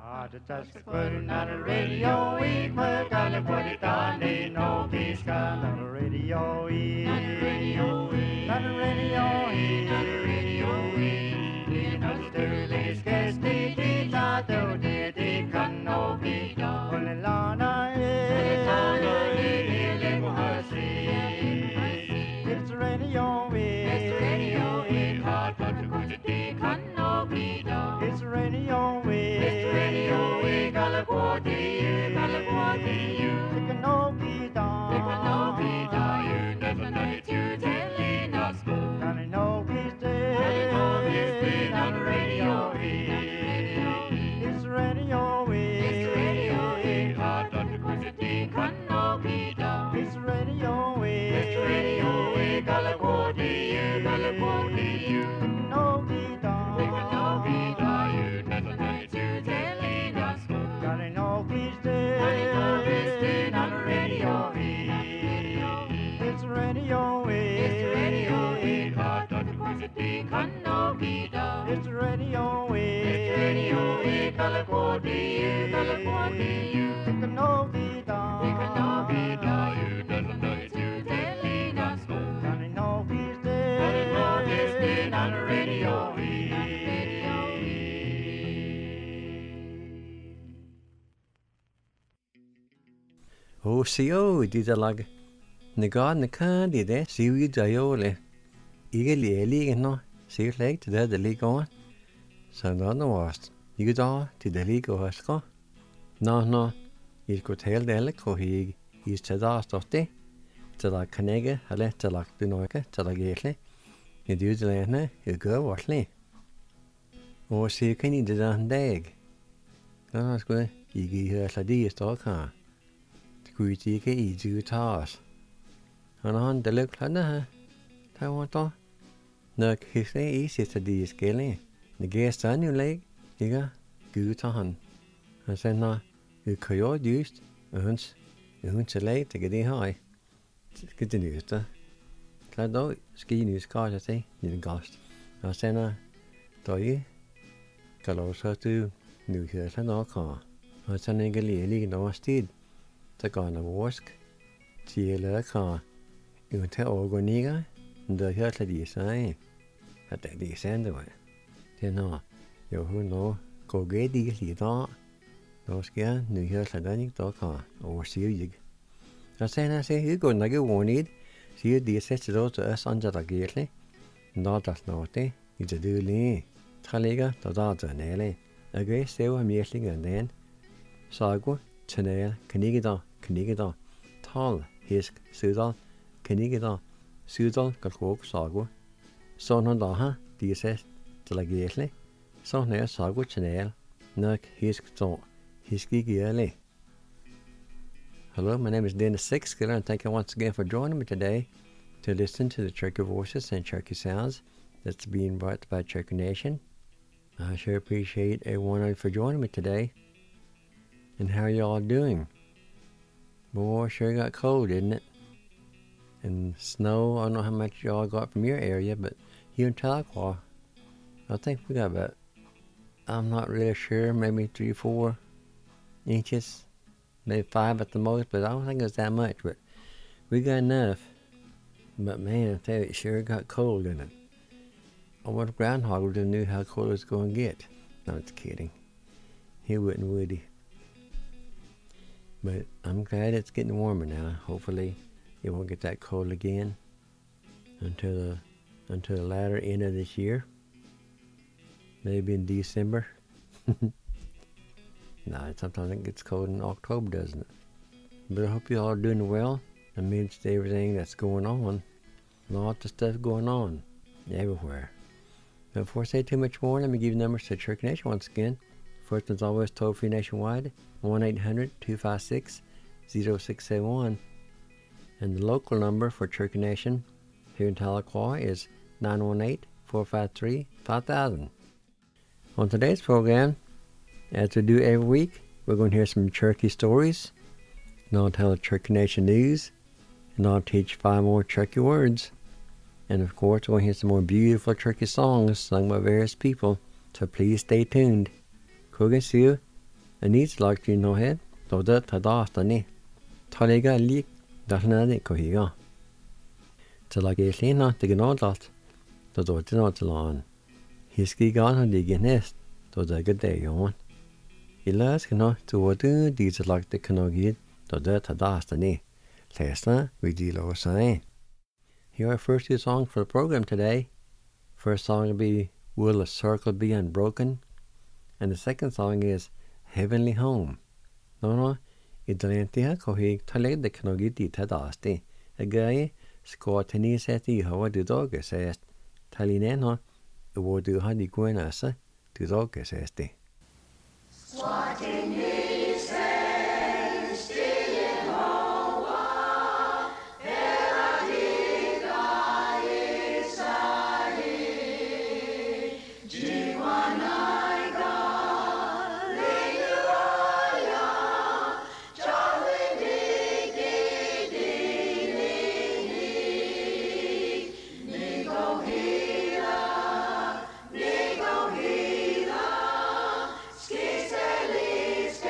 Just putting on the radio, we put on the put it on, they know he's got on the radio, on the radio, on the radio, on the radio, you know the dirty scarce the tato did the canopi, on the lana, it's the radio, it's the radio, hot but the good the canopi, it's the radio, it's the radio, we gotta go to you, take a no guitar, you never know it, you telling us, gotta know he's dead, on the radio, it's the radio, it's the radio, hot but the good the canopi, it's the radio, we gotta go to you, take a no guitar, you never know it, you telling us, gotta know he's dead, on the radio, it's the radio, hot but the good the canopi, it's the radio, we gotta go to you, take a no guitar, you never know it, you telling us, gotta know he's dead, on the radio. O sio di da lag na ga na kan di de si wi da yo le I le li no si leg to da li go so no no was I da ti da li go has ko no I ko tel de le ko hi is ta da stotte ta da kanege hale ta lag du no ke ta da gele I du de le na I go was le o si kan I da dag no sko I gi ha la di sto ka Kui ti ke I du tas. Han de luk la na. Ta wa to. Na kise I sita di skele. Ne gest an you leg. Iga gu ta han. Han sen na u koyo just. Uns leg te gedi hai. Gedi nysta. Klar do ski nys ka te ni gast. Han sen na do I kalo sa tu nu her sa no ka. Han sen ne geli no stid. Ta gana wask ti le ka I te organiga da hørte de seg at de sendte var det nå jo hun nå går de lige da då skal jeg nu hørte den ikke da ka og sier jeg jeg sier jeg går nok wanted sier de sætter da til oss andre der gælde da der snart I det dølige træligger da nele jeg går selv om jeg ligger den sago Chanel, Knigida, Tal, Hisk, Sudal, Knigida, Sudal, Galkog, Sago. Sånn han da ha, de sett til å gjelde. Sånn Sago, Chanel, Nøk, Hisk, Så, Hiski, Gjerli. Hello, my name is Dennis Sixskiller, and thank you once again for joining me today to listen to the Cherokee Voices and Cherokee Sounds that's being brought by Cherokee Nation. I sure appreciate everyone for joining me today. And how y'all doing? Boy, sure got cold, didn't it? And snow, I don't know how much y'all got from your area, but here in Tahlequah, I think we got about, I'm not really sure, maybe 3-4 inches, maybe 5 at the most, but I don't think it's that much, but we got enough. But man, I tell you, it sure got cold, didn't it? I wonder if Groundhog would have knew how cold it's going to get. No, it's kidding. He wouldn't, would he? But I'm glad it's getting warmer now. Hopefully it won't get that cold again until the latter end of this year. Maybe in December. Nah, sometimes it gets cold in October, doesn't it? But I hope you all are doing well amidst everything that's going on. Lots of stuff going on everywhere. But before I say too much more, let me give you numbers to Cherokee Nation once again. First one's always toll-free nationwide, 1-800-256-0671. And the local number for Cherokee Nation here in Tahlequah is 918-453-5000. On today's program, as we do every week, we're going to hear some Cherokee stories, and I'll tell the Cherokee Nation news, and I'll teach 5 more Cherokee words. And of course, we're going to hear some more beautiful Cherokee songs sung by various people, so please stay tuned. Kogan, see you. En iets lag you no head, do that had after ni. Talega leak that nadi cohiga. Till I gave Lena the gnodlat, the do not lawn. His gigan had the nest, do the good day on. He last cannot to what these like the canogid, do that had after ni. Lesta, we deal over sign. Here are first two songs for the program today. First song will be Will a Circle Be Unbroken? And the second song is Heavenly Home. No, idrentia cohig taleg de knogiti tadasti. A guy score tennis at the how the dog says Talineno, the word do honey guenasa, the dog says the. Skis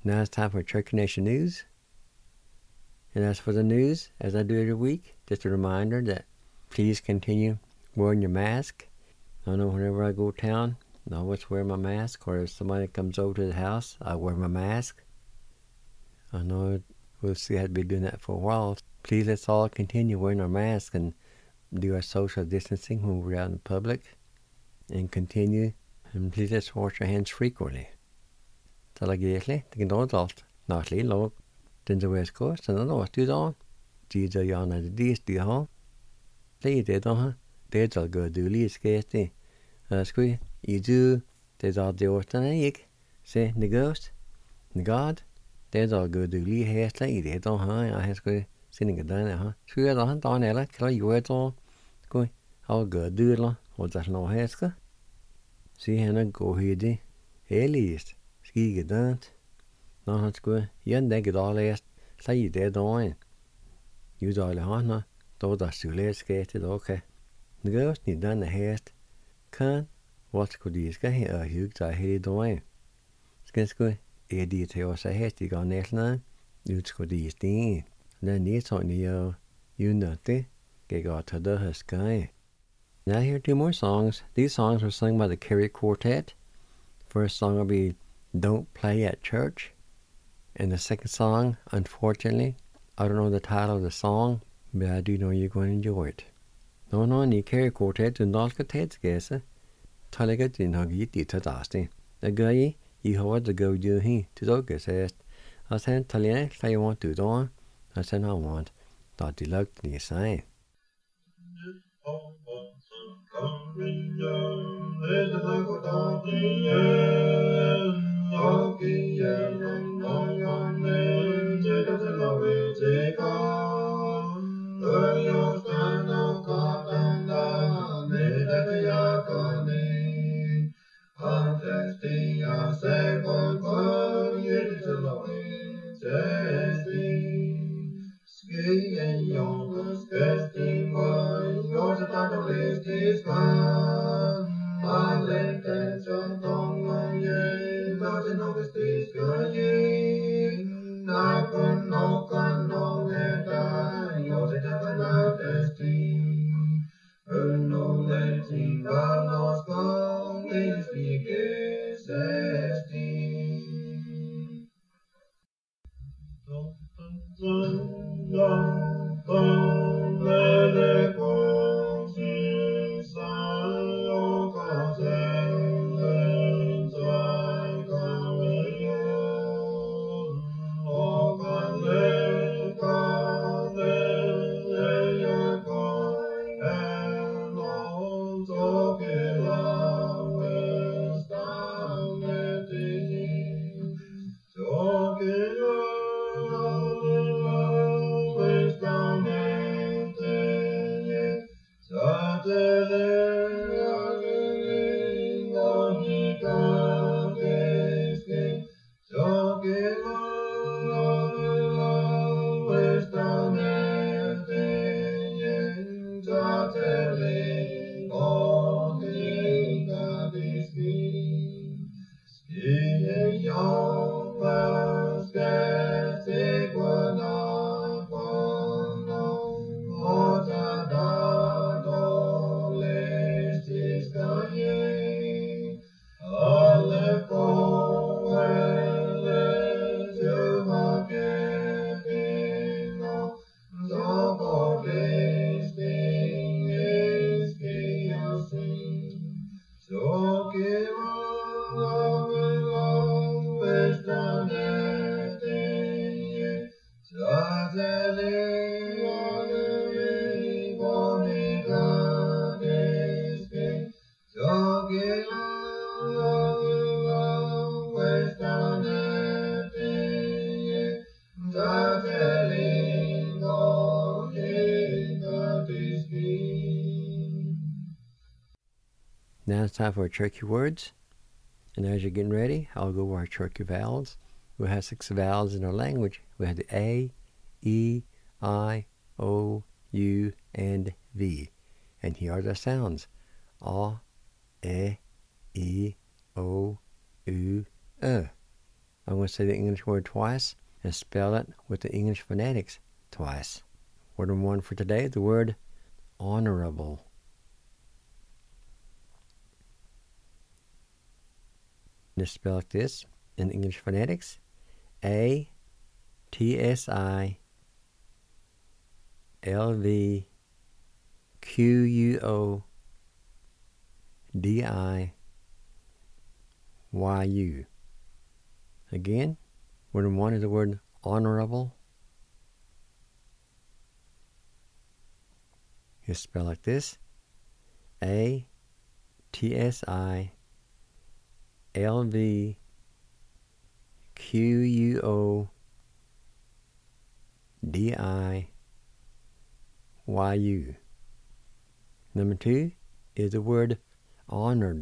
Now it's time for Cherokee Nation News. And as for the news, as I do every week, just a reminder that please continue wearing your mask. I know whenever I go to town, I always wear my mask, or if somebody comes over to the house, I wear my mask. I know we'll see I'd be doing that for a while. Please let's all continue wearing our masks and do our social distancing when we're out in public. And continue, and please let's wash our hands frequently. Talagetli, the Gendodalt, Notly, Log, then the West Coast, and I know what you do. Did the yarn at the Dees, do you home? Play it, don't you? There's all good, do Lee Skate. Squee, you do, there's all the Orton and Egg. Say, the ghost, the God, there's all good, do Lee Hairsley, they don't hang. I have to sitting it down, huh? Squee, I don't down there, kill you words all. Go, all good, do it, what's that no hairska? See, Hannah, go here, least. Ski get done. No, that's good. You and get all last. Say you dead on. You all the honor. Though that's too late skated, okay. The ghost need done the haste. Can what's good is get here, you got headed away. Skins good. A detail say hasty gone next now. You'd go these things. Then it's on the you nothing. Get got to the sky. Now here 2 more songs. These songs were sung by the Kerry Quartet. First song will be Don't Play at Church. And the second song, unfortunately, I don't know the title of the song, but I do know you're going to enjoy it. No, the Kerry Quartet and all the Ted's guess. Talaga in Hagiti Tadasti. The guy, you heard the go do he to dog says. I said, Talia, say you want to do. I said, I want. Thought the luck to you say. Now it's time for our Cherokee words. And as you're getting ready, I'll go over our Cherokee vowels. We have 6 vowels in our language. We have the A, E, I, O, U, and V. And here are the sounds. A, E, I, O, U, I'm going to say the English word twice and spell it with the English phonetics twice. Word number one for today, the word honorable. Just spell like this in English phonetics. A-T-S-I-L-V-Q-U-O-D-I-Y-U. Again, word number one is the word honorable. You spell like this. A-T-S-I-L-V-Q-U-O-D-I-Y-U. Number two is the word honored.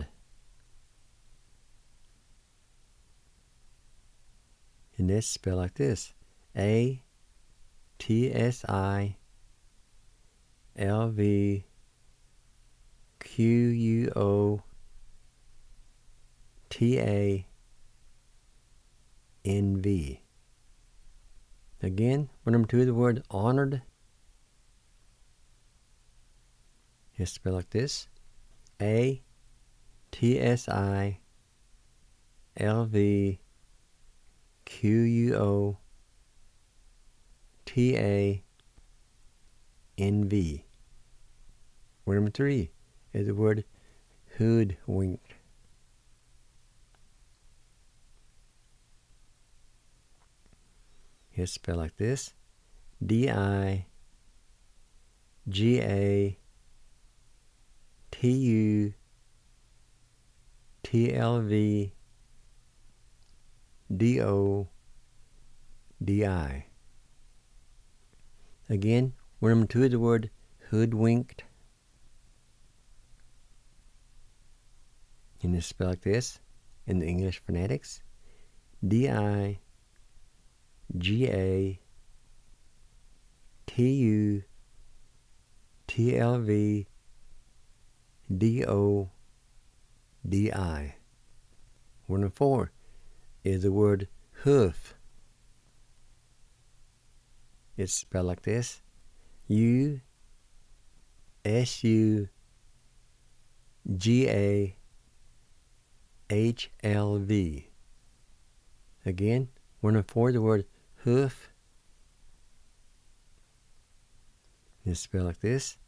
And this spelled like this. A-T-S-I-L-V-Q-U-O-T-A-N-V. Again, number two is the word honored. It's spelled like this. A-T-S-I-L-V-Q-U-O-T-A-N-V. Word number three is the word hoodwinked. It's spelled like this. D-I-G-A-T-U-T-L-V-D-O-D-I. Again, word number two is the word hoodwinked. And it's spelled like this in the English phonetics. D-I-G-A-T-U-T-L-V-D-O-D-I. Word number four is the word hoof. It's spelled like this. U-S-U-G-A-H-L-V. Again, word number four is the word hoof. It's spelled like this.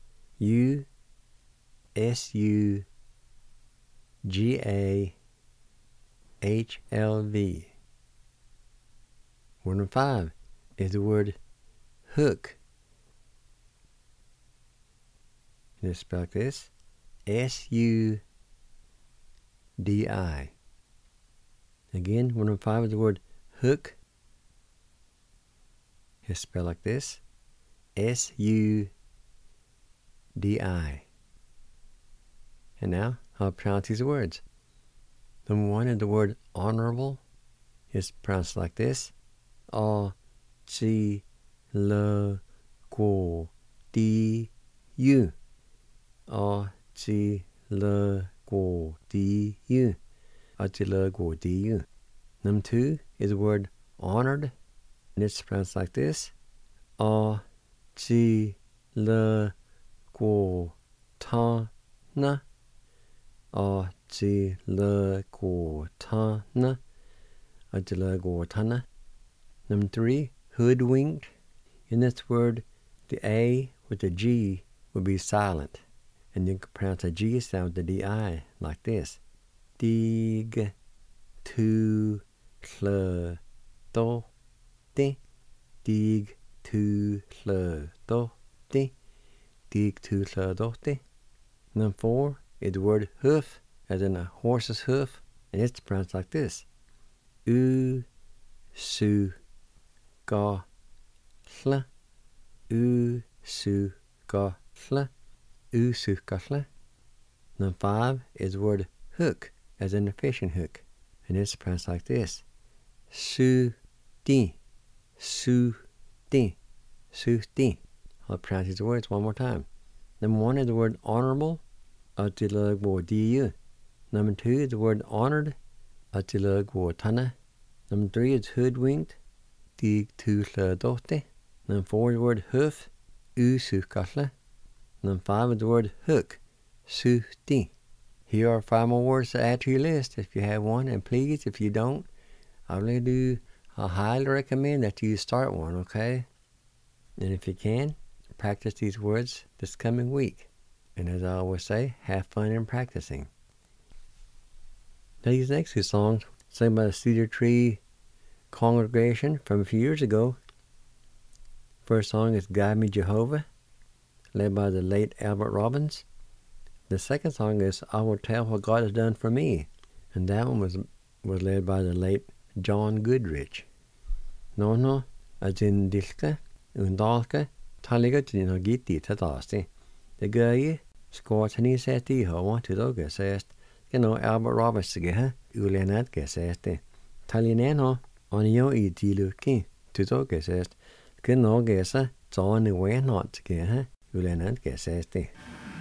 U-S-U-G-A-H-L-V. Word number five is the word hook. It's spelled like this. S-U-D-I. Again, word number five is the word hook. It's spelled like this. S-U-D-I. And now, I'll pronounce these words. Number one is the word honorable. It's pronounced like this. A-G-L-G-O-D-U. A-G-L-G-O-D-U. A-G-L-G-O-D-U. Number two is the word honored. And it's pronounced like this. A-G-L-G-O-T-N. A-G-L-G-O-T-N. A-G-L-G-O-T-N. Number three, hoodwinked. In this word, the A with the G will be silent. And you can pronounce the G sound with the D-I like this. Dig, tu, cl, do, di. Dig, tu, cl, do, di. Dig, tu, cl, do, di. Number four is the word hoof, as in a horse's hoof. And it's pronounced like this. U, su, ga, hl. U, su, ga, hl. U, su, ga, hl. Number five is the word hook, as in a fishing hook. And it's pronounced like this. Su, di. Su, di. Su, di. I'll pronounce these words one more time. Number one is the word honorable. A-G-L-G-O-D-U. Number two is the word honored. A-G-L-G-O-T-N. Number 3 is hoodwinked, dig tu dote. Number 4 is the word hoof, sukasle. Number 5 is the word hook, suhti. Here are 5 more words to add to your list if you have one, and please, if you don't, I highly recommend that you start one, okay? And if you can, practice these words this coming week. And as I always say, have fun in practicing. Now these next 2 songs, sung by the Cedar Tree congregation from a few years ago. First song is Guide Me Jehovah, led by the late Albert Robbins. The second song is I Will Tell What God Has Done For Me, and that one was led by the late John Goodrich. No, azin dilke, undalke, taliga tino gitti tadasti. The guy skortani seti hoa to doga says, Albert Robbins geha, ulenat geseste. Talineno, onio I diluki, to doga says, gesa, zoni way not geha, ulenat geseste.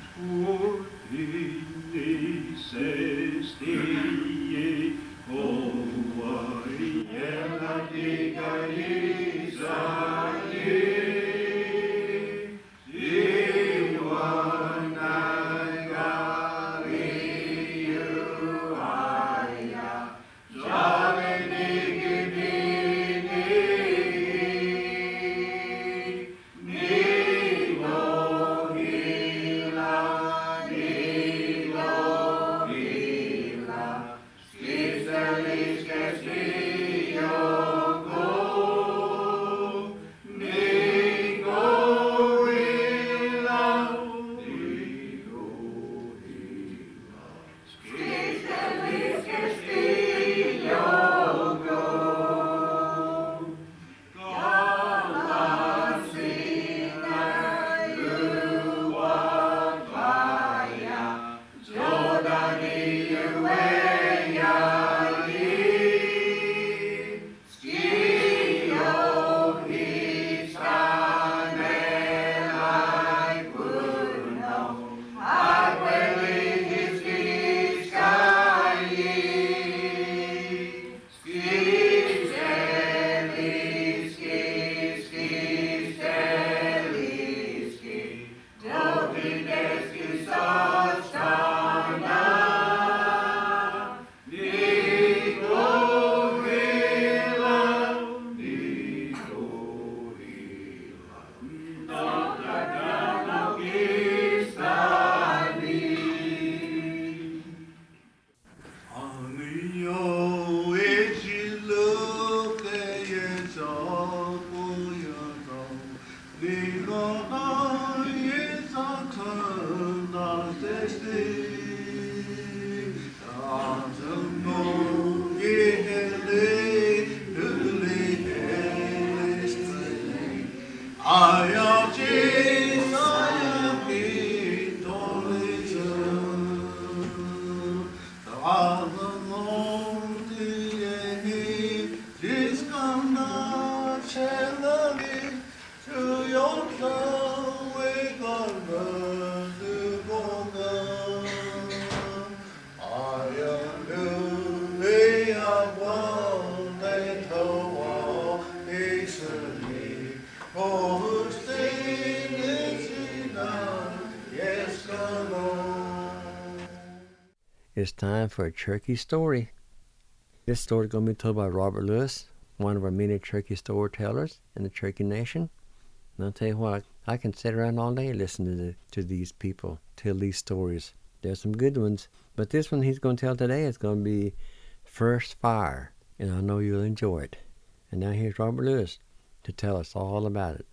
It's time for a Cherokee story. This story is going to be told by Robert Lewis, one of our many Cherokee storytellers in the Cherokee Nation. And I'll tell you what, I can sit around all day listening to these people tell these stories. There's some good ones, but this one he's going to tell today is going to be First Fire, and I know you'll enjoy it. And now here's Robert Lewis to tell us all about it.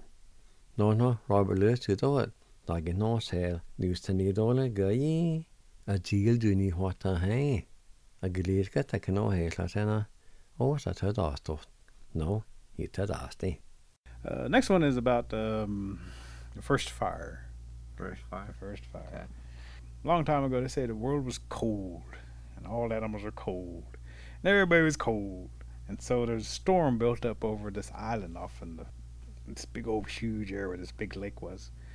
No, Robert Lewis to do it. Like in no sale, news to need all a guy. A deal do ni what a hay. A gilliska take no hay latena. Oh, that's a dosto. No, it's a dosty. Next one is about the first fire. First fire. Okay. Long time ago, they said the world was cold, and all animals are cold, and everybody was cold, and so there's a storm built up over this island off in this big old huge area where this big lake was,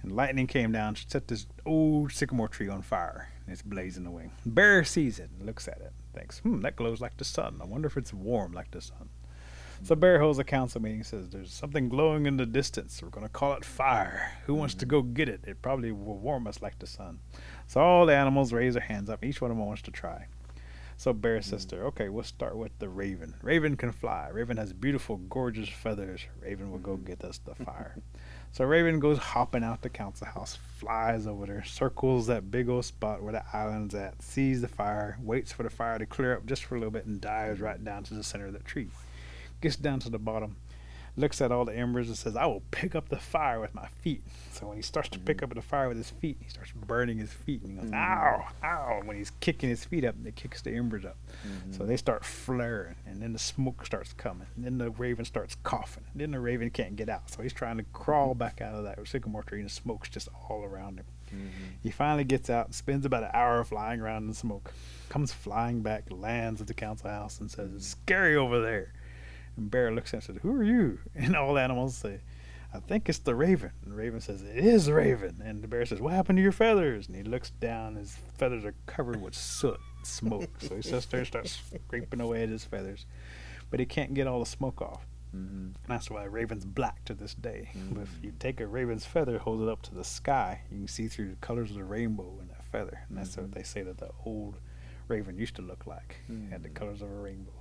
And lightning came down, set this old sycamore tree on fire, and it's blazing away. Bear sees it and looks at it, thinks, that glows like the sun. I wonder if it's warm like the sun. So Bear holds a council meeting and says, there's something glowing in the distance. We're going to call it fire. Who wants to go get it? It probably will warm us like the sun. So all the animals raise their hands up. Each one of them wants to try. So Bear says to her, okay, we'll start with the raven. Raven can fly. Raven has beautiful, gorgeous feathers. Raven will go get us the fire. So Raven goes hopping out the council house, flies over there, circles that big old spot where the island's at, sees the fire, waits for the fire to clear up just for a little bit, and dives right down to the center of the tree. Gets down to the bottom, looks at all the embers and says, I will pick up the fire with my feet. So when he starts to pick up the fire with his feet, he starts burning his feet. And he goes, ow, ow. And when he's kicking his feet up, it kicks the embers up. So they start flaring, and then the smoke starts coming. And then the raven starts coughing. And then the raven can't get out. So he's trying to crawl back out of that sycamore tree, and the smoke's just all around him. He finally gets out and spends about an hour flying around in the smoke. Comes flying back, lands at the council house, and says, it's scary over there. And Bear looks at him and says, who are you? And all the animals say, I think it's the raven. And the raven says, it is the raven. And the bear says, what happened to your feathers? And he looks down. His feathers are covered with soot and smoke. So he sits there and starts scraping away at his feathers. But he can't get all the smoke off. And that's why raven's black to this day. But if you take a raven's feather, hold it up to the sky, you can see through the colors of the rainbow in that feather. And that's what they say that the old raven used to look like. It had the colors of a rainbow.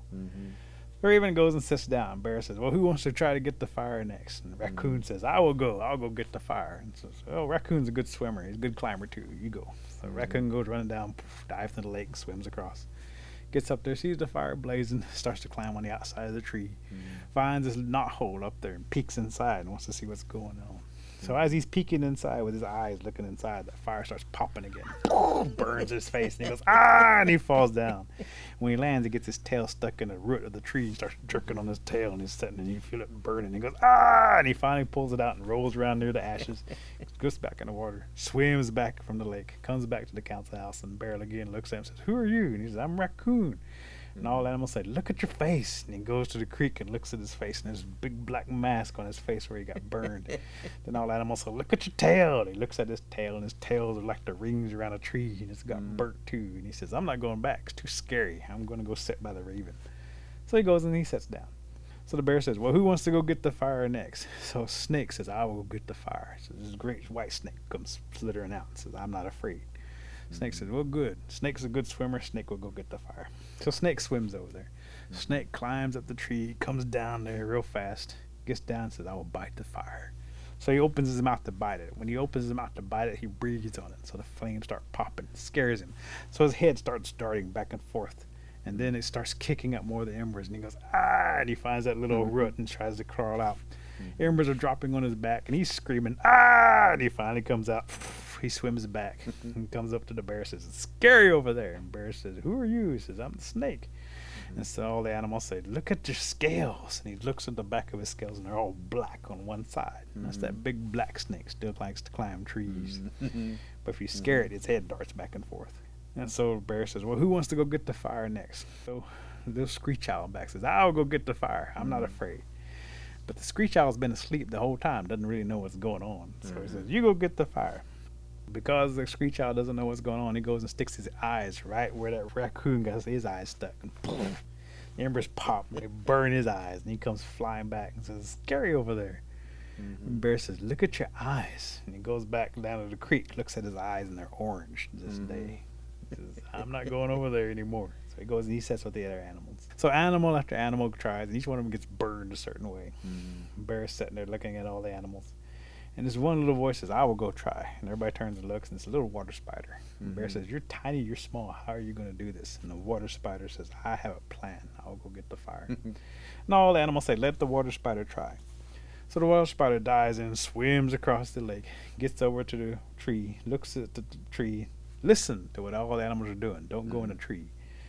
The raven goes and sits down. Bear says, well, who wants to try to get the fire next? And the raccoon says, I will go. I'll go get the fire. And says, oh, raccoon's a good swimmer. He's a good climber, too. You go. So raccoon goes running down, dives into the lake, swims across. Gets up there, sees the fire blazing, starts to climb on the outside of the tree. Finds this knothole up there and peeks inside and wants to see what's going on. So as he's peeking inside with his eyes looking inside, the fire starts popping again. Burns his face, and he goes, ah, and he falls down. When he lands, he gets his tail stuck in the root of the tree. He starts jerking on his tail, and he's sitting, and you feel it burning. He goes, ah, and he finally pulls it out and rolls around near the ashes, goes back in the water, swims back from the lake, comes back to the council house, and Bear again looks at him and says, who are you? And he says, I'm Raccoon. And all animals say, look at your face. And he goes to the creek and looks at his face, and there's a big black mask on his face where he got burned. Then all animals say, look at your tail. And he looks at his tail, and his tails are like the rings around a tree, and it's got burnt too. And he says, I'm not going back. It's too scary. I'm going to go sit by the raven. So he goes and he sits down. So the bear says, well, who wants to go get the fire next? So Snake says, I will go get the fire. So this great white snake comes slithering out and says, I'm not afraid. Snake says, well, good. Snake's a good swimmer. Snake will go get the fire. So Snake swims over there. Snake climbs up the tree, comes down there real fast, gets down and says, I will bite the fire. So he opens his mouth to bite it. When he opens his mouth to bite it, he breathes on it. So the flames start popping. It scares him. So his head starts darting back and forth. And then it starts kicking up more of the embers. And he goes, ah, and he finds that little root and tries to crawl out. Embers are dropping on his back, and he's screaming, ah, and he finally comes out. He swims back and comes up to the bear and says, it's scary over there. And bear says, who are you? He says, I'm the snake. And so all the animals say, look at your scales. And he looks at the back of his scales, and they're all black on one side. And that's that big black snake, still likes to climb trees. But if you scare it, its head darts back and forth. And so the bear says, well, who wants to go get the fire next? So the screech owl back says, I'll go get the fire. I'm not afraid. But the screech owl's been asleep the whole time, doesn't really know what's going on. So he says, you go get the fire. Because the screech owl doesn't know what's going on, he goes and sticks his eyes right where that raccoon got his eyes stuck. And poof, the embers pop, and they burn his eyes, and he comes flying back and says, it's scary over there. And Bear says, look at your eyes. And he goes back down to the creek, looks at his eyes, and they're orange this day. He says, I'm not going over there anymore. So he goes and he sits with the other animals. So animal after animal tries, and each one of them gets burned a certain way. Bear's sitting there looking at all the animals. And this one little voice says, I will go try. And everybody turns and looks, and it's a little water spider. And Bear says, you're tiny, you're small. How are you going to do this? And the water spider says, I have a plan. I'll go get the fire. And all the animals say, let the water spider try. So the water spider dives in, swims across the lake, gets over to the tree, looks at the tree, listen to what all the animals are doing. Don't go in the tree.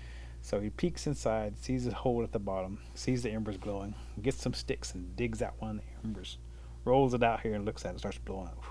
So he peeks inside, sees a hole at the bottom, sees the embers glowing, gets some sticks and digs out one of the embers, rolls it out here and looks at it, starts blowing up.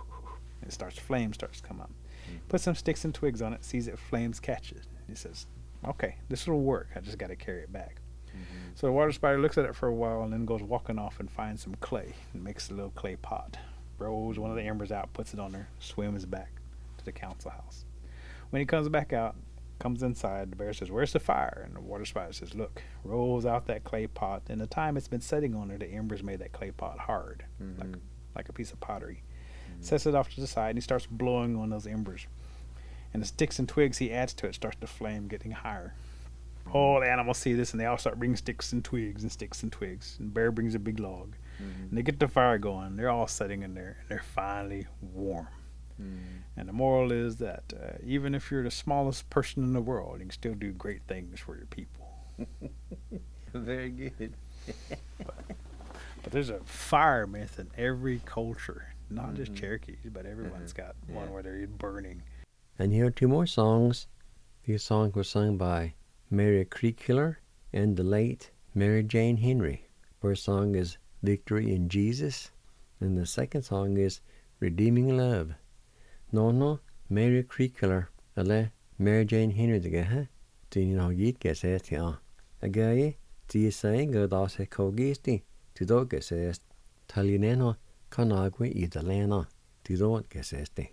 Flame starts to come up. Puts some sticks and twigs on it, sees it, flames catch it. He says, okay, this will work. I just got to carry it back. So the water spider looks at it for a while and then goes walking off and finds some clay and makes a little clay pot. throws one of the embers out, puts it on her, swims back to the council house. When he comes back out, comes inside, the bear says, "Where's the fire?" And the water spider says, "Look," rolls out that clay pot. And the time it's been sitting on there, the embers made that clay pot hard, like a piece of pottery. Sets it off to the side, and he starts blowing on those embers. And the sticks and twigs he adds to it starts to flame, getting higher. All the animals see this, and they all start bringing sticks and twigs and sticks and twigs. And Bear brings a big log. And they get the fire going. They're all sitting in there, and they're finally warm. And the moral is that even if you're the smallest person in the world, you can still do great things for your people. Very good. But there's a fire myth in every culture, not just Cherokees, but everyone's got one where they're burning. And here are two more songs. These songs were sung by Mary Creek Killer and the late Mary Jane Henry. First song is Victory in Jesus, and the second song is Redeeming Love. No, Mary Creek Killer, ale Mary Jane Henry the guy, do you know you get it here? A guy, do you say go das a cogisti to do get it? Talineno, Conagua Idalena, to do get it.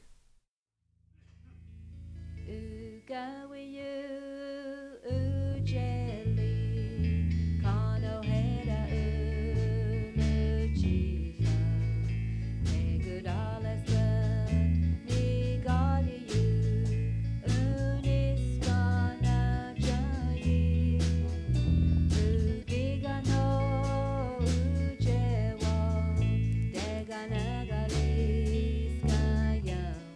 Gana galis kaya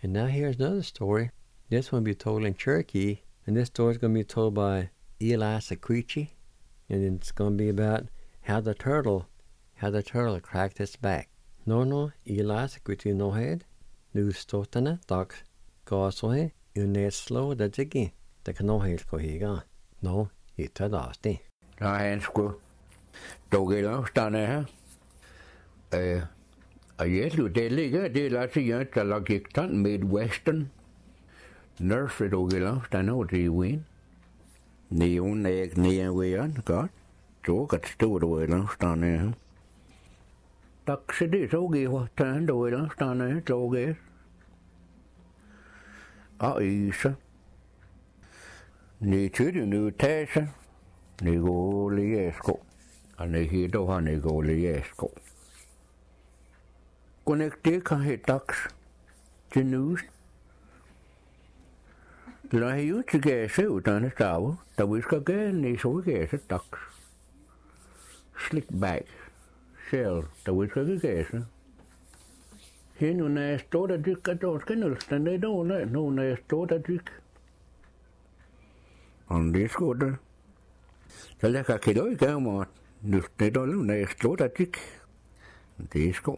And now here's another story. This one will be told in Cherokee, and this story is going to be told by Eli Sequeechee, and it's going to be about how the turtle cracked its back. No, Eli Sequeechee no head. Nu ståttene dag ga så he, uneslå det jiggy. Det kan nå helt gå higa. Nå, hitta dasti. Ja, han skulle dog stande her. Og jeg tror, det ligger, det er altså jeg, der lager den Midwestern. Nurse dog stande over til Wien. Neon æg neon godt. Så kan stå der stande her. Tak så det så giver den der stande her så giver. Og isa. Ni tyder nu tage. Ni går lige sko. Og ni hitter han ni går lige sko. Connecte kan het dags til news. La jo til gæse udan stav, der vi skal gerne i så gæse dags. Slick back. Shell, der vi skal gæse. Her nu når jeg står der dykker, der skal nødsten det dårlig. Nu når jeg står der dykker. Og det skal der. Så jeg kan ikke løbe gøre mig. Nødsten det dårlig, når jeg står der dykker. Det skal.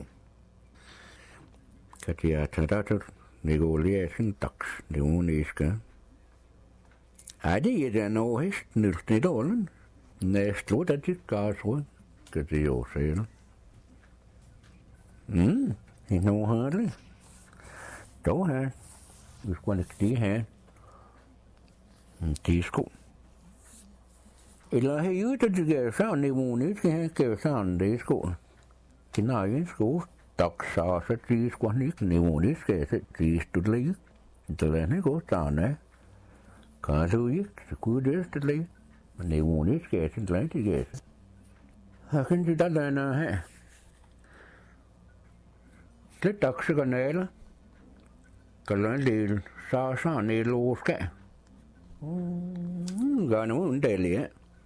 Kan jeg tage der til. Det går lige sin dags. Det er uniske. Det er noget hest. Nødsten det dårlig. Når jeg står der dykker, så kan det jo se det. Det er noget herligt. Då her. Vi skal ikke det her. Det er sko. Eller her jo, der gør sådan, det må ikke have gør sådan, det er sko. Det er en sko. Dog så det skal ikke, det må ikke skal, det er stort lige. Det er ikke godt sådan, kan du ikke, så kunne det stort lige. Men det må ikke skal, det er ikke skal. Her kan du da lade her. Det dags kanaler. Kan lade lille så ned låske. Gør noget undelig.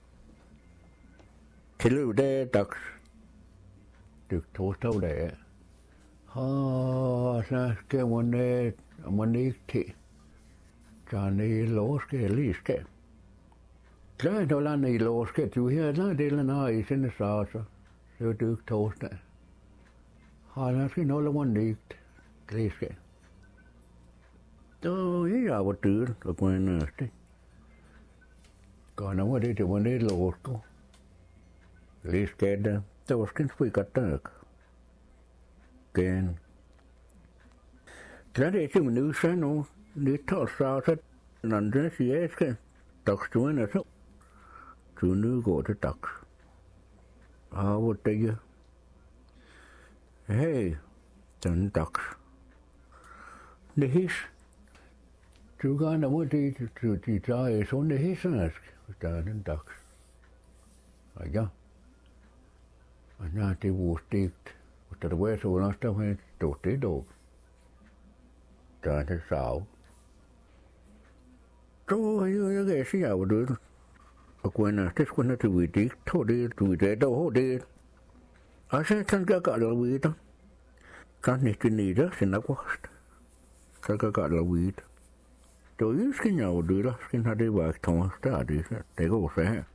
Til det dags. Det tog det. Så skal man ikke til. Så ned låske lige skal. Klar då lande i låske. Du her der delen af i sine sauser. Så du torsdag. Han skal nå lade nigt. Glæske. Då er jeg var dyr og gå ind og det. Går noget det var ned låske. Glæske der. Der var skænd spil godt der. Gen. Klar det er simpelthen nu så nu. Lidt tål sauser. Når det siger jeg skal. Dagstuen er så. Så nu går det dags. Hvor det er. Hey, den dags. Det his. Du kan da ud det, de tager sådan det hissersk, hvis der er den dags. Og ja. Og ja, det var stegt. Hvis der var så underst, der var stort det dog. Der er det sav. Så jeg kan sige, at du og kunne det skulle naturligvis det tog det du det der det. Og så kan jeg gøre det videre. Kan ikke ned der sin august. Kan jeg gøre det videre. Då skal jeg jo det der skal have det var torsdag det går så her.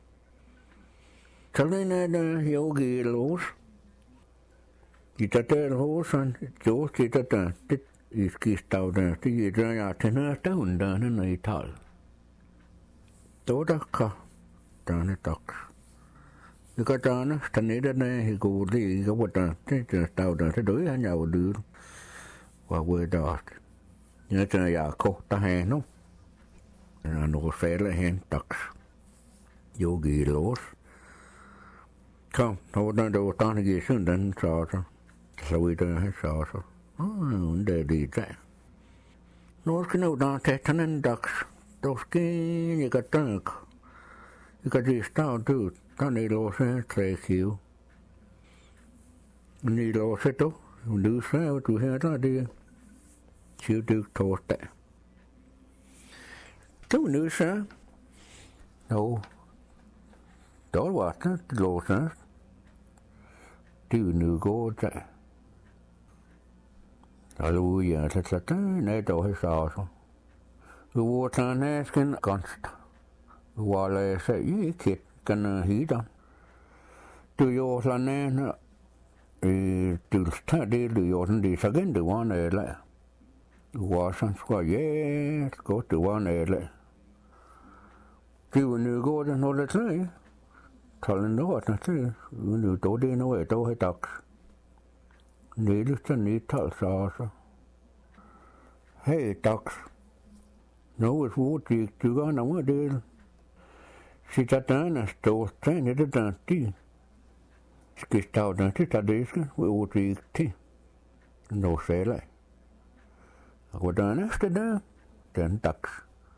Så den er der yogi los. De der hosen jo sitter der det i skistav der det er der jeg tænker der under når I tal. Då der kan der dags. Det kan der stande der i går det ikke var der det stav der det døde han jo dyr. Var ved der. Jeg tænker jeg kort der her nu. Der er noget fælde hen dags. Yogi los. Kom, då der var der i søndagen så vi der her så. Det er det der. Nu skal nu der tage den dags. Då skal jeg gøre det. Jeg kan det stå ud. Der er låse 3 kilo. Ni låse du. Du sagde du her der det. 20 torsdag. Du nu så. Jo. Der var det låse. Det nu går der. Halleluja, että ne tohi saasa. Vuotaan äsken kansta. Valee se ikit, kan hiita. Du joosla näen, tylstä diilu joosan diisagen du vaan eile. Vuosan skua jees, kohtu vaan eile. Tyvä nyt kohden olet näin. Tallen nuotna se, nyt todi noe tohi taks. Niilystä niital saasa. Hei taks. Nouus vuotiik tykana mua del. Sitä tänästä tuostain edetään tiin. Skistaudan sitä disken vuotiikti. No selä. Ako tänästä tän taks.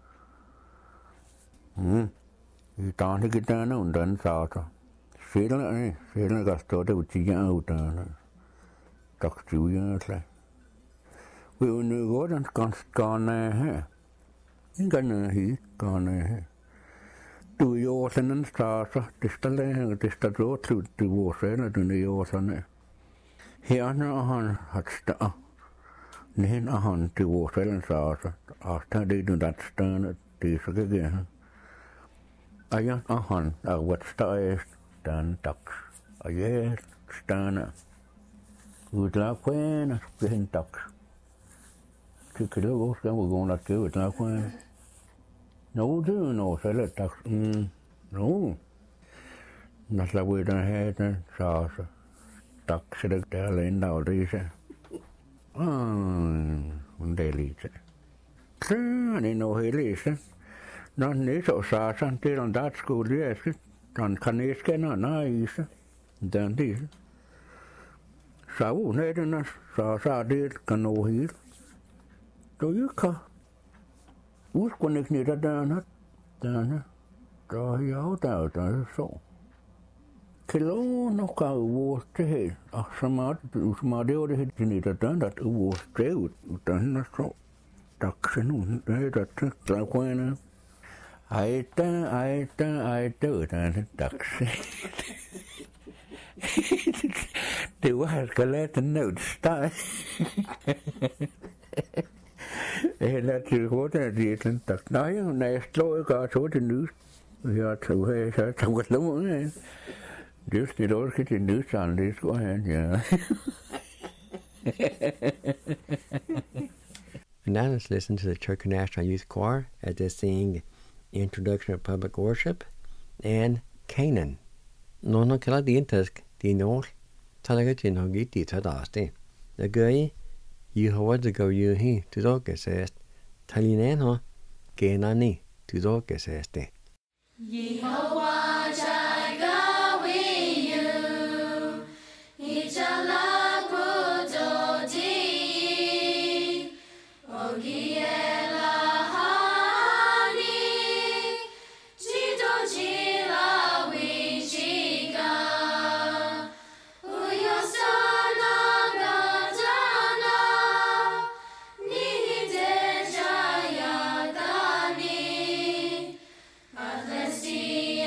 Taankin tänä on tän saata. Siellä kastoo teutsi jautana. Taks juujaatle. Vi er nu gården ganske gane. Ingen hit gane. Du jo sen stasa, det sta rot du våsela du ne jo sane. Herna han hatsta. Nen han du våsela stasa. Asta det du dat stane, det så gege. Ajan han, wat sta est dan taks. Aje stane. Utla quen, quen taks. Tycker du också ska vi gå att gå ut när no du no så det tack no näsla voidaan heitä saasa taksi täällä lennä se on delite niin no helise no niin så saasan teillä on tatsku lieskin kan kaneskena naisa dan dis savu nedenä saa dit kan ohir Toyuka. Uskon ik niitä tänä. Tämä täytää so. Kelo no kauvuoste hei. Sama deode heti niitä tänä uvuoste tänä so. Taksen näitä tlakuena. Aita tänä taksen. Det var ska läta nödstar. Eller til hurtigt det den tak. Nej, når jeg slår ikke godt så det nyt. Jeg tror jeg så tager slå ud. Det er også det nyt sådan det skulle han ja. And now let's listen to the Turkey National Youth Choir as they sing Introduction of Public Worship and Canaan. No kalla diintask diinol. Talagat hogi titadaasti. The guy Jehovah yuhi tudokesest talineno kenani tudokeseste. Jehovah Jireh with you, Ichala Kutoti, Ogiela Hani, Chito Chila Wichika, Uyosana Gajana, Nihite Jayatani, Atlesi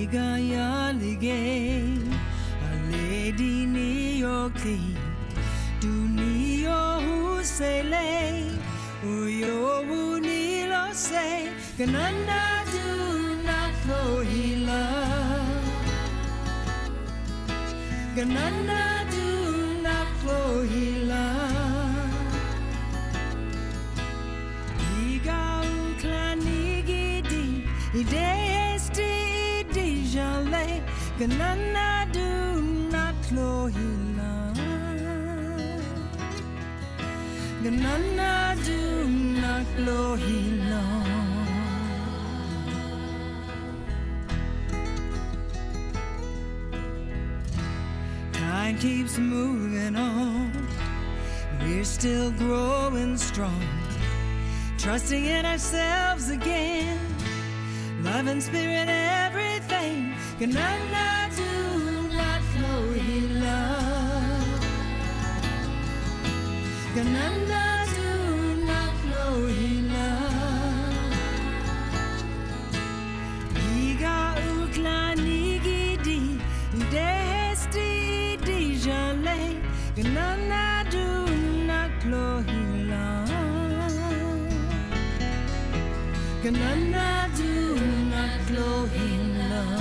Iga yalige a lady niyoki Dunio husele Uyo unilo se Gananda do not hila Gananda do not hila Iga uklanigidi Idesti dijale Gananda do not hila Ganana do not hila Time keeps moving on We're still growing strong Trusting in ourselves again Love and spirit, everything Ganana do not hila Gananda do not hila Iga ukla nigidi Desti dijale Gananda do not hila Gananda do not hila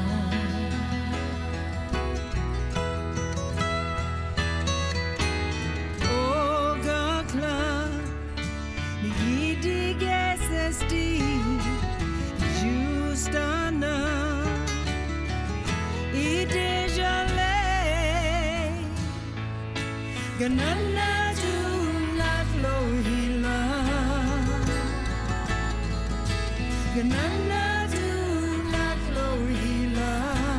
Justana idejale Ganana do not hila Ganana do not hila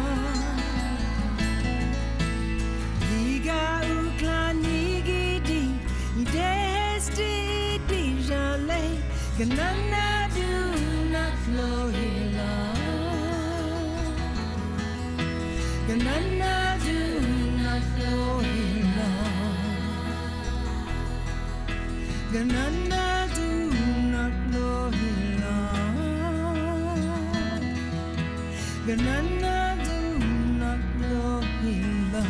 Iga ukla nigidi Desti dijale Ganana do not hila Ganana do not hila Ganana do not hila Ganana do not hila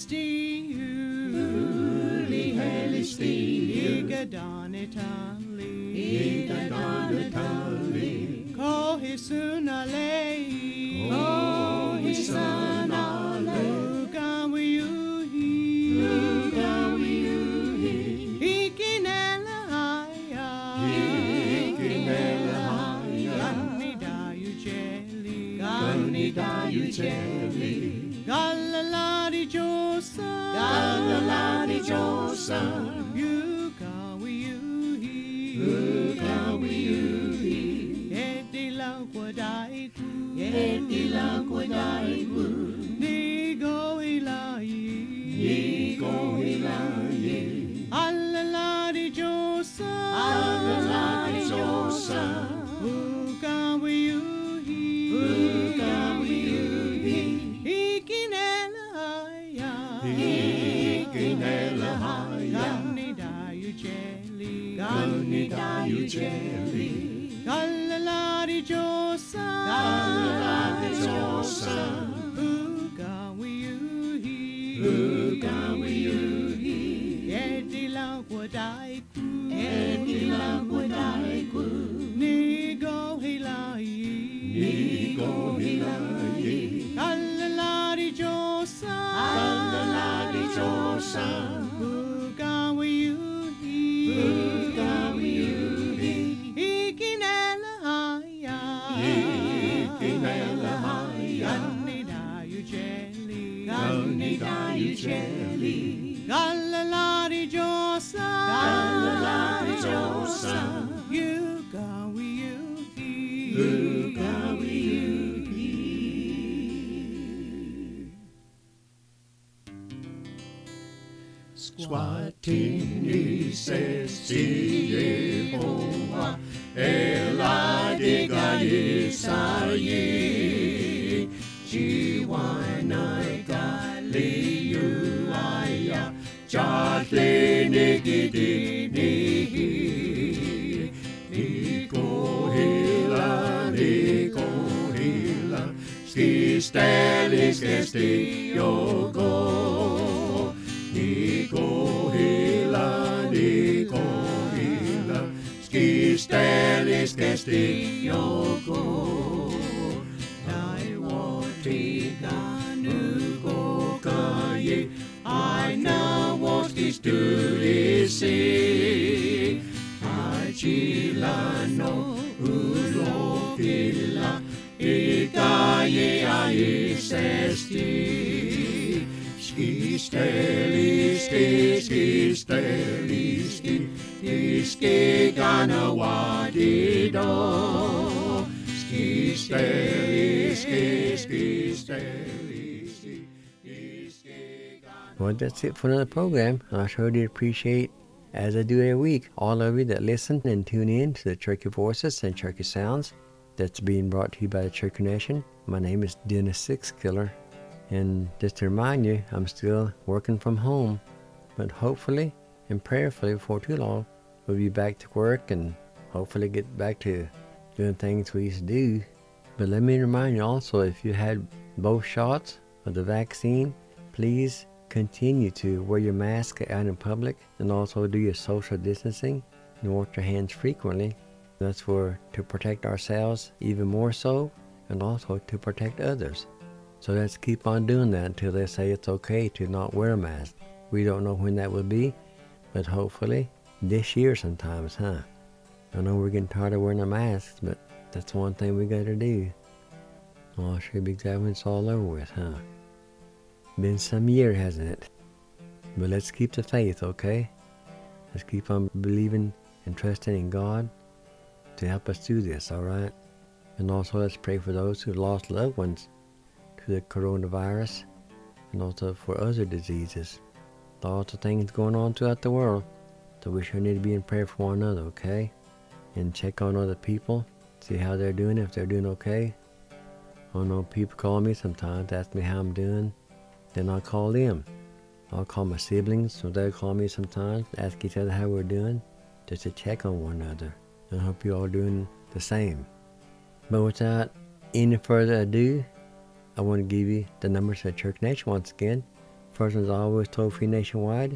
Helisti, Uli Helisti, Igadonitali, Kohisunale, Kohisunale, Ugawiuhi, Ikinelahaya, Ganidayu Jelly, Galaladi Josa, Ugawiuhi, Edilakwadaiku, Nigo Ilayi, Alaladi Josa, Ugawiuhi, Ikinelahaya, Ganidayu Jelly, Galaladi Josa, Ugawiuhi, Edilakwadaiku, Nigo Ilayi, Galaladi Josa, Ugawiuhi, Ikinelahaya, Ganidayu Jelly, Galaladi Josa, Swatini says Yehovah Eladiga Yisayi Jiwana Galiyuaya Jatli Nigidi Niko Hila Skistelis Gesti Yogo Niko Hila Skistelis Gesti Yogo Naiwotika Nugo Kaye Aina Wostis Tulisi Achila no Ulopila Ikaye Aisesti Skisteliski Iske Gana Wadido Well, that's it for another program. I sure do appreciate, as I do every week, all of you that listen and tune in to the Cherokee Voices and Cherokee Sounds that's being brought to you by the Cherokee Nation. My name is Dennis Sixkiller, and just to remind you, I'm still working from home, but hopefully and prayerfully before too long, we'll be back to work and hopefully get back to doing things we used to do. But let me remind you also, if you had both shots of the vaccine, please continue to wear your mask out in public and also do your social distancing and wash your hands frequently. That's to protect ourselves even more so, and also to protect others. So let's keep on doing that until they say it's okay to not wear a mask. We don't know when that will be, but hopefully this year sometimes, huh? I know we're getting tired of wearing our masks, but that's one thing we gotta do. Oh, sure be glad when it's all over with, huh? Been some year, hasn't it? But let's keep the faith, okay? Let's keep on believing and trusting in God to help us through this, alright? And also let's pray for those who lost loved ones to the coronavirus, and also for other diseases. Lots of things going on throughout the world. So we sure need to be in prayer for one another, okay? And check on other people, see how they're doing, if they're doing okay. I know people call me sometimes, ask me how I'm doing. Then I'll call them. I'll call my siblings, so they'll call me sometimes, ask each other how we're doing, just to check on one another. And I hope you're all doing the same. But without any further ado, I want to give you the numbers of Cherokee Nation once again. First is always toll-free nationwide,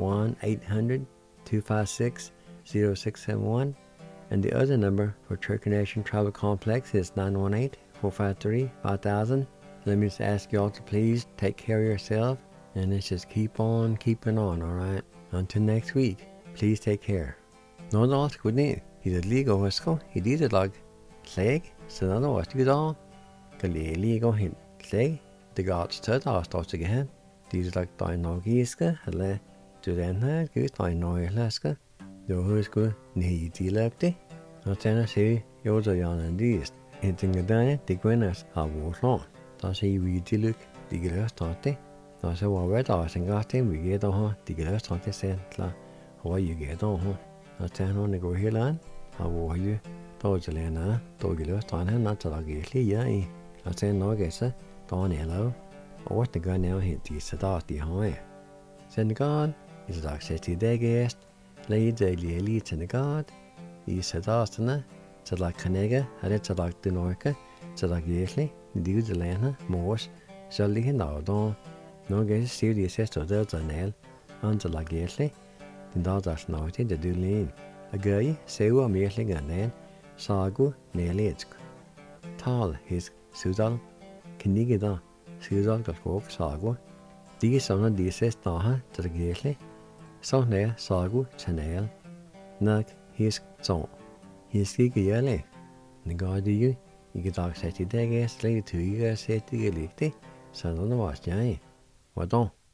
1-800-256-0671. And the other number for Turkey Nation Travel Complex is 918-453-5000. Let me just ask y'all to please take care of yourself, and let's just keep on keeping on, alright? Until next week, please take care. No, that's good news. He's a legal whisker. He did it like leg, so none of us do it all. Legal hit leg, the gods to the start again. These like Dinogiska, eller to den her, good Dinoilaska. The who's good, need the lepty. Not then I say, you're the young and these. Anything a day, the winners have walked on. That's a really look, the girl started. That's a word I think I think we get on, the girl started said, how you get on, That's then on the go here land. How are you? Told Lena, told you last time, not to like it, yeah. I said, no, guess it, Don hello. Or what the gun now hit the Sadat the high. Send the God, is like 60 day guest, laid the elite in the God. He said, Astana, said like Canega, had it to like the Norca, said like Yesly, the dude the Lena, Morse, Shelly and Ardon. No guess, serious sister, there's a nail, until like Yesly. The daughter's naughty, the do lean. A guy, so a meeting and then, Sagu, nearly it's tall, his Sudal, Knigida, Sudal got walk Sagu. These on the says Naha to the gately. So there, Sagu, Chanel, Nug, his song. His gig yearly. The god do you get out 60 days later 2 years, said to get licked. So none of us, What don't?